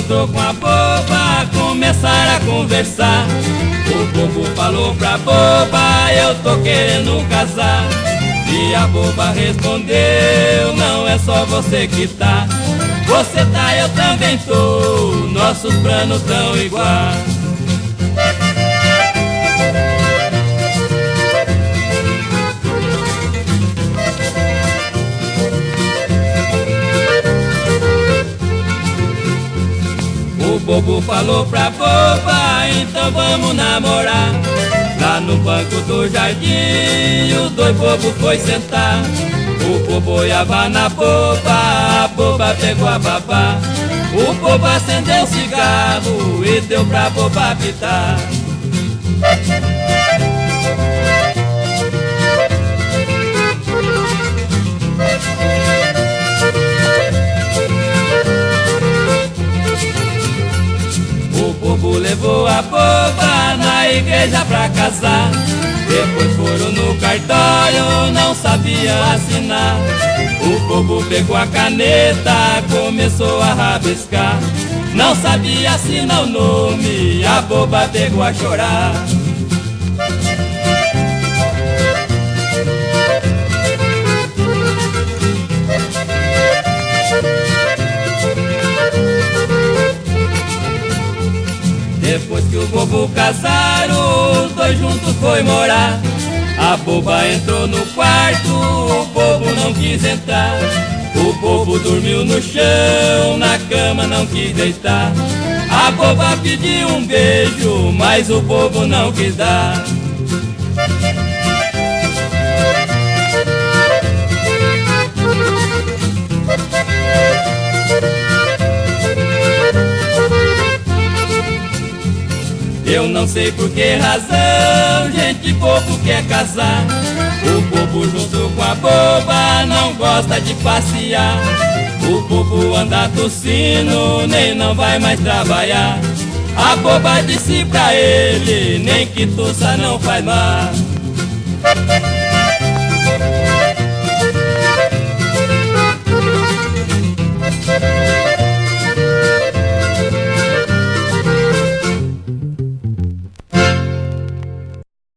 juntou com a boba, começaram a conversar. O bobo falou pra boba, eu tô querendo casar. E a boba respondeu, não é só você que tá. Você tá, eu também tô, nossos planos tão iguais. O bobo falou pra boba, então vamos namorar. Lá no banco do jardim, os dois bobos foi sentar. O bobo olhava na boba, a boba pegou a babá. O bobo acendeu um cigarro e deu pra boba pitar. O bobo levou a boba na igreja pra casar. Depois foram no cartório, não sabiam assinar. O bobo pegou a caneta, começou a rabiscar. Não sabia assinar o nome, a boba pegou a chorar. Depois que o bobo casaram, os dois juntos foi morar. A boba entrou no quarto, o bobo não quis entrar. O bobo dormiu no chão, na cama não quis deitar. A boba pediu um beijo, mas o bobo não quis dar. Eu não sei por que razão, gente bobo quer casar. O bobo junto com a boba não gosta de passear. O bobo anda tossindo, nem não vai mais trabalhar. A boba disse pra ele, nem que tossa não faz mal.